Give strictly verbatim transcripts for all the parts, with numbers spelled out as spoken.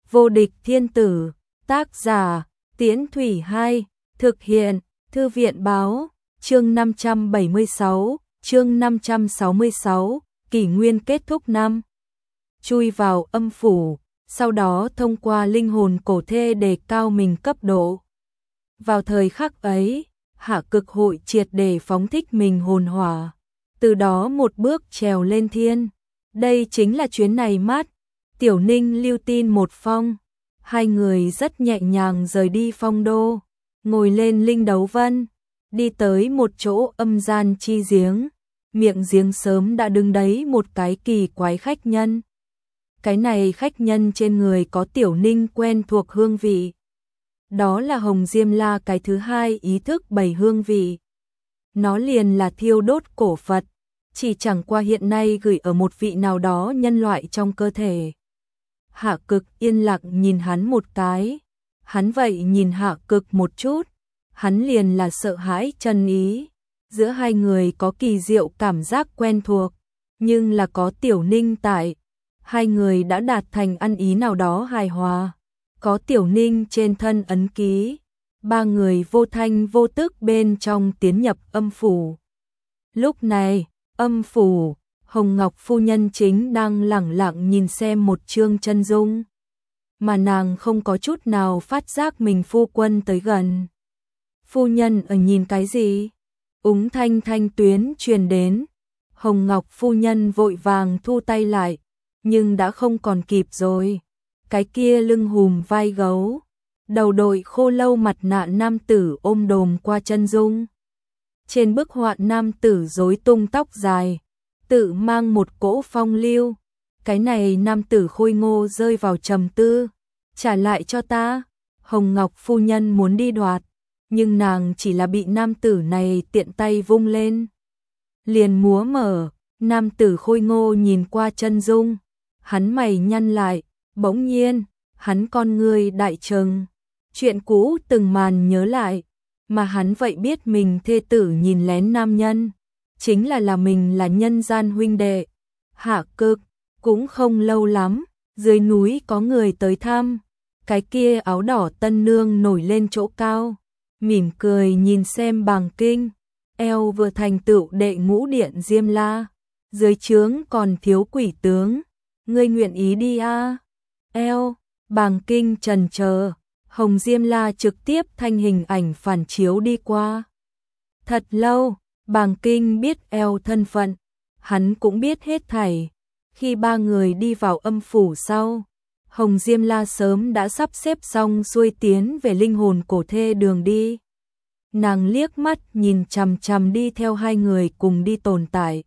Vô địch thiên tử, tác giả, Tiễn Thủy hai, thực hiện, Thư viện báo, chương năm trăm bảy mươi sáu, chương năm trăm sáu mươi sáu, kỷ nguyên kết thúc năm. Chui vào âm phủ, sau đó thông qua linh hồn cổ thê đề cao mình cấp độ. Vào thời khắc ấy, Hạ Cực hội triệt để phóng thích mình hồn hỏa, từ đó một bước trèo lên thiên. Đây chính là chuyến này mát. Tiểu Ninh lưu tin một phong, hai người rất nhẹ nhàng rời đi phong đô, ngồi lên linh đấu vân, đi tới một chỗ âm gian chi giếng, miệng giếng sớm đã đứng đấy một cái kỳ quái khách nhân. Cái này khách nhân trên người có Tiểu Ninh quen thuộc hương vị. Đó là Hồng Diêm La cái thứ hai ý thức bảy hương vị. Nó liền là thiêu đốt cổ Phật, chỉ chẳng qua hiện nay gửi ở một vị nào đó nhân loại trong cơ thể. Hạ Cực yên lặng nhìn hắn một cái, hắn vậy nhìn Hạ Cực một chút, hắn liền là sợ hãi chân ý. Giữa hai người có kỳ diệu cảm giác quen thuộc, nhưng là có Tiểu Ninh tại, hai người đã đạt thành ăn ý nào đó hài hòa. Có Tiểu Ninh trên thân ấn ký, ba người vô thanh vô tức bên trong tiến nhập âm phủ. Lúc này, âm phủ, Hồng Ngọc phu nhân chính đang lẳng lặng nhìn xem một chương chân dung, mà nàng không có chút nào phát giác mình phu quân tới gần. Phu nhân ở nhìn cái gì? Úng thanh thanh tuyến truyền đến. Hồng Ngọc phu nhân vội vàng thu tay lại, nhưng đã không còn kịp rồi. Cái kia lưng hùm vai gấu, đầu đội khô lâu mặt nạ nam tử ôm đồm qua chân dung. Trên bức họa nam tử rối tung tóc dài, tự mang một cỗ phong lưu. Cái này nam tử khôi ngô rơi vào trầm tư. Trả lại cho ta. Hồng Ngọc phu nhân muốn đi đoạt, nhưng nàng chỉ là bị nam tử này tiện tay vung lên, liền múa mở. Nam tử khôi ngô nhìn qua chân dung, hắn mày nhăn lại, bỗng nhiên, hắn con ngươi đại trừng. Chuyện cũ từng màn nhớ lại, mà hắn vậy biết mình thê tử nhìn lén nam nhân, chính là là mình là nhân gian huynh đệ. Hạ Cực, cũng không lâu lắm, dưới núi có người tới thăm, cái kia áo đỏ tân nương nổi lên chỗ cao, mỉm cười nhìn xem Bàng Kinh, eo vừa thành tựu đệ ngũ điện Diêm La, dưới trướng còn thiếu quỷ tướng, ngươi nguyện ý đi a? À? Eo, Bàng Kinh trần chờ, Hồng Diêm La trực tiếp thanh hình ảnh phản chiếu đi qua. Thật lâu, Bàng Kinh biết eo thân phận, hắn cũng biết hết thảy. Khi ba người đi vào âm phủ sau, Hồng Diêm La sớm đã sắp xếp xong xuôi tiến về linh hồn cổ thê đường đi. Nàng liếc mắt nhìn chằm chằm đi theo hai người cùng đi tồn tại,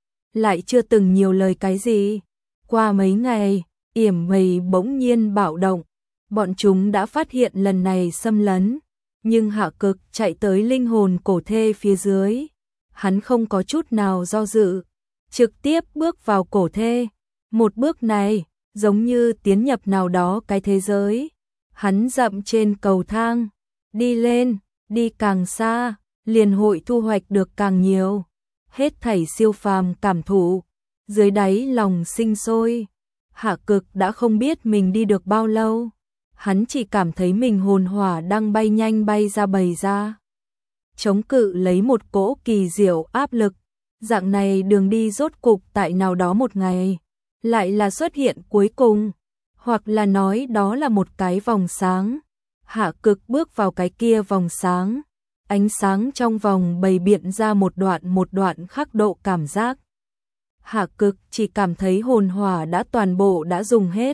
lại chưa từng nhiều lời cái gì. Qua mấy ngày, yểm mây bỗng nhiên bạo động, bọn chúng đã phát hiện lần này xâm lấn, nhưng Hạ Cực chạy tới linh hồn cổ thê phía dưới, hắn không có chút nào do dự, trực tiếp bước vào cổ thê. Một bước này, giống như tiến nhập nào đó cái thế giới. Hắn dậm trên cầu thang, đi lên, đi càng xa, liền hội thu hoạch được càng nhiều. Hết thảy siêu phàm cảm thụ, dưới đáy lòng sinh sôi. Hạ Cực đã không biết mình đi được bao lâu, hắn chỉ cảm thấy mình hồn hỏa đang bay nhanh bay ra bầy ra, chống cự lấy một cỗ kỳ diệu áp lực. Dạng này đường đi rốt cục tại nào đó một ngày, lại là xuất hiện cuối cùng, hoặc là nói đó là một cái vòng sáng. Hạ Cực bước vào cái kia vòng sáng, ánh sáng trong vòng bày biện ra một đoạn một đoạn khắc độ cảm giác. Hạ Cực chỉ cảm thấy hồn hỏa đã toàn bộ đã dùng hết.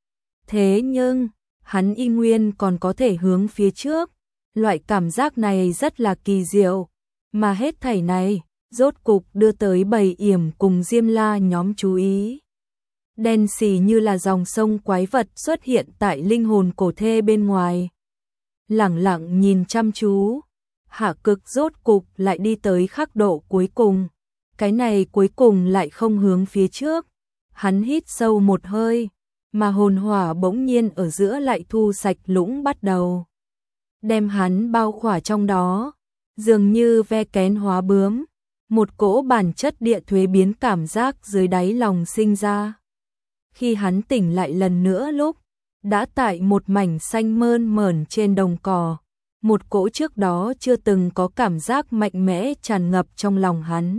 Thế nhưng, hắn y nguyên còn có thể hướng phía trước. Loại cảm giác này rất là kỳ diệu, mà hết thảy này, rốt cục đưa tới bầy yểm cùng Diêm La nhóm chú ý. Đen xì như là dòng sông quái vật xuất hiện tại linh hồn cổ thê bên ngoài. Lẳng lặng nhìn chăm chú, Hạ Cực rốt cục lại đi tới khắc độ cuối cùng. Cái này cuối cùng lại không hướng phía trước. Hắn hít sâu một hơi, mà hồn hỏa bỗng nhiên ở giữa lại thu sạch lũng bắt đầu, đem hắn bao khỏa trong đó, dường như ve kén hóa bướm. Một cỗ bản chất địa thuế biến cảm giác dưới đáy lòng sinh ra. Khi hắn tỉnh lại lần nữa lúc, đã tại một mảnh xanh mơn mởn trên đồng cỏ, một cỗ trước đó chưa từng có cảm giác mạnh mẽ tràn ngập trong lòng hắn.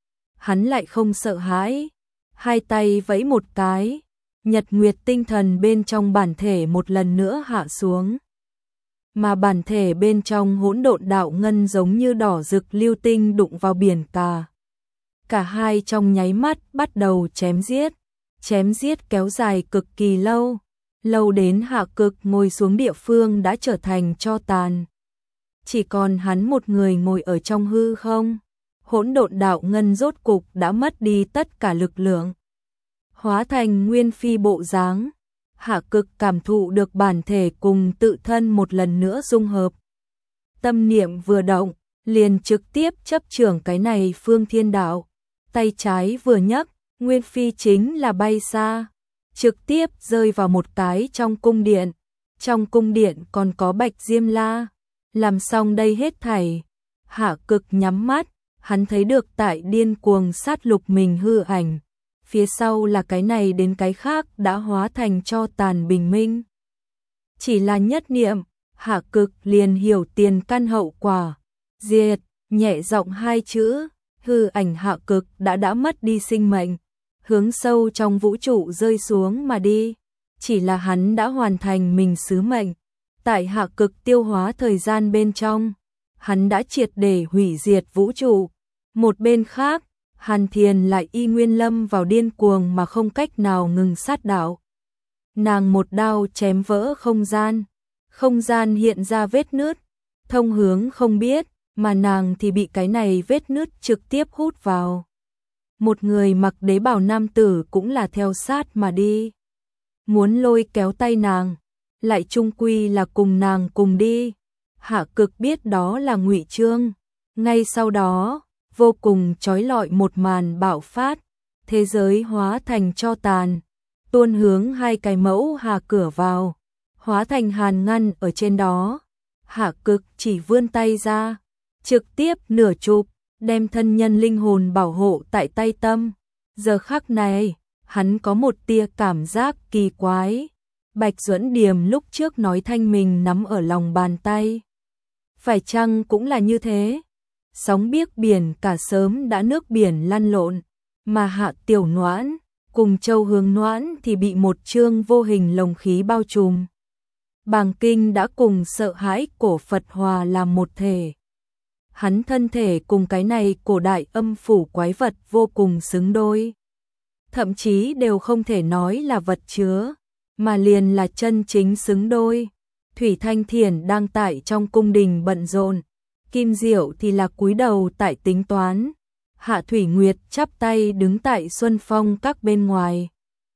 Hắn lại không sợ hãi, hai tay vẫy một cái, nhật nguyệt tinh thần bên trong bản thể một lần nữa hạ xuống. Mà bản thể bên trong hỗn độn đạo ngân giống như đỏ rực lưu tinh đụng vào biển cả. Cả hai trong nháy mắt bắt đầu chém giết, chém giết kéo dài cực kỳ lâu, lâu đến Hạ Cực ngồi xuống địa phương đã trở thành tro tàn. Chỉ còn hắn một người ngồi ở trong hư không, hỗn độn đạo ngân rốt cục đã mất đi tất cả lực lượng. Hóa thành nguyên phi bộ dáng, Hạ Cực cảm thụ được bản thể cùng tự thân một lần nữa dung hợp. Tâm niệm vừa động, liền trực tiếp chấp trưởng cái này phương thiên đạo. Tay trái vừa nhấc, nguyên phi chính là bay xa, trực tiếp rơi vào một cái trong cung điện. Trong cung điện còn có Bạch Diêm La. Làm xong đây hết thảy, Hạ Cực nhắm mắt, hắn thấy được tại điên cuồng sát lục mình hư ảnh. Phía sau là cái này đến cái khác đã hóa thành tro tàn bình minh. Chỉ là nhất niệm, Hạ Cực liền hiểu tiền căn hậu quả. Diệt, nhẹ giọng hai chữ, hư ảnh Hạ Cực đã đã mất đi sinh mệnh, hướng sâu trong vũ trụ rơi xuống mà đi. Chỉ là hắn đã hoàn thành mình sứ mệnh. Tại Hạ Cực tiêu hóa thời gian bên trong, hắn đã triệt để hủy diệt vũ trụ. Một bên khác, Hàn Thiền lại y nguyên lâm vào điên cuồng mà không cách nào ngừng sát đạo. Nàng một đao chém vỡ không gian, không gian hiện ra vết nứt, thông hướng không biết, mà nàng thì bị cái này vết nứt trực tiếp hút vào. Một người mặc đế bào nam tử cũng là theo sát mà đi, muốn lôi kéo tay nàng, lại chung quy là cùng nàng cùng đi. Hạ Cực biết đó là ngụy trương, ngay sau đó vô cùng chói lọi một màn bạo phát, thế giới hóa thành tro tàn, tuôn hướng hai cái mẫu hà cửa vào, hóa thành hàn ngăn ở trên đó. Hạ Cực chỉ vươn tay ra, trực tiếp nửa chụp, đem thân nhân linh hồn bảo hộ tại tay tâm. Giờ khắc này, hắn có một tia cảm giác kỳ quái. Bạch Duẫn Điềm lúc trước nói thanh mình nắm ở lòng bàn tay. Phải chăng cũng là như thế? Sóng biếc biển cả sớm đã nước biển lăn lộn, mà Hạ Tiểu Noãn cùng Châu Hướng Noãn thì bị một chương vô hình lồng khí bao trùm. Bàng Kinh đã cùng sợ hãi cổ Phật hòa làm một thể. Hắn thân thể cùng cái này cổ đại âm phủ quái vật vô cùng xứng đôi. Thậm chí đều không thể nói là vật chứa, mà liền là chân chính xứng đôi. Thủy Thanh Thiền đang tại trong cung đình bận rộn, Kim Diệu thì là cúi đầu tại tính toán. Hạ Thủy Nguyệt chắp tay đứng tại Xuân Phong các bên ngoài.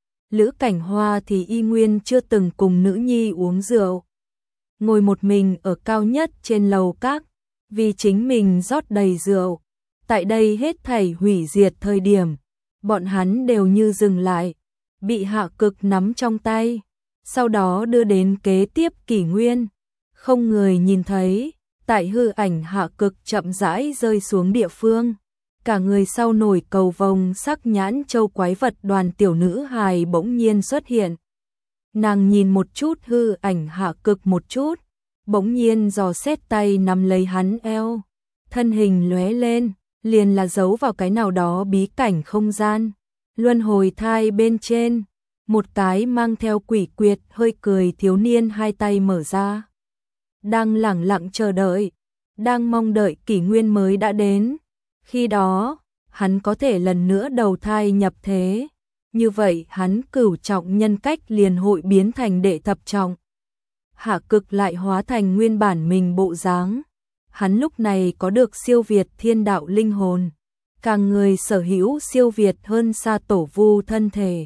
Lữ Cảnh Hoa thì y nguyên chưa từng cùng nữ nhi uống rượu, ngồi một mình ở cao nhất trên lầu các, vì chính mình rót đầy rượu. Tại đây hết thảy hủy diệt thời điểm, bọn hắn đều như dừng lại, bị Hạ Cực nắm trong tay, sau đó đưa đến kế tiếp kỷ nguyên. Không người nhìn thấy, tại hư ảnh Hạ Cực chậm rãi rơi xuống địa phương, cả người sau nổi cầu vồng sắc nhãn châu quái vật đoàn tiểu nữ hài bỗng nhiên xuất hiện. Nàng nhìn một chút hư ảnh Hạ Cực một chút, bỗng nhiên dò xét tay nắm lấy hắn eo, thân hình lóe lên, liền là giấu vào cái nào đó bí cảnh không gian, luân hồi thai bên trên. Một cái mang theo quỷ quyệt hơi cười thiếu niên hai tay mở ra, đang lẳng lặng chờ đợi, đang mong đợi kỷ nguyên mới đã đến. Khi đó, hắn có thể lần nữa đầu thai nhập thế, như vậy hắn cửu trọng nhân cách liền hội biến thành đệ thập trọng. Hạ Cực lại hóa thành nguyên bản mình bộ dáng. Hắn lúc này có được siêu việt thiên đạo linh hồn, càng người sở hữu siêu việt hơn xa tổ vu thân thể.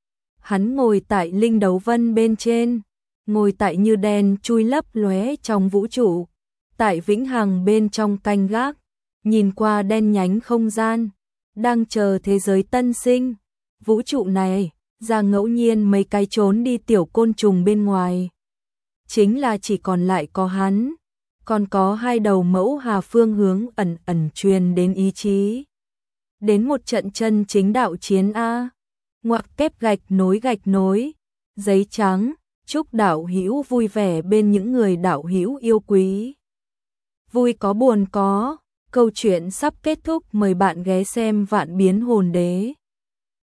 Hắn ngồi tại linh đấu vân bên trên, ngồi tại như đèn chui lấp lóe trong vũ trụ, tại vĩnh hằng bên trong canh gác, nhìn qua đen nhánh không gian, đang chờ thế giới tân sinh. Vũ trụ này, ra ngẫu nhiên mấy cái trốn đi tiểu côn trùng bên ngoài, chính là chỉ còn lại có hắn, còn có hai đầu mẫu hà phương hướng ẩn ẩn truyền đến ý chí. Đến một trận chân chính đạo chiến A, ngoặc kép gạch nối gạch nối, giấy trắng, Chúc đạo hữu vui vẻ bên những người đạo hữu yêu quý. Vui có buồn có, câu chuyện sắp kết thúc, mời bạn ghé xem Vạn Biến Hồn Đế.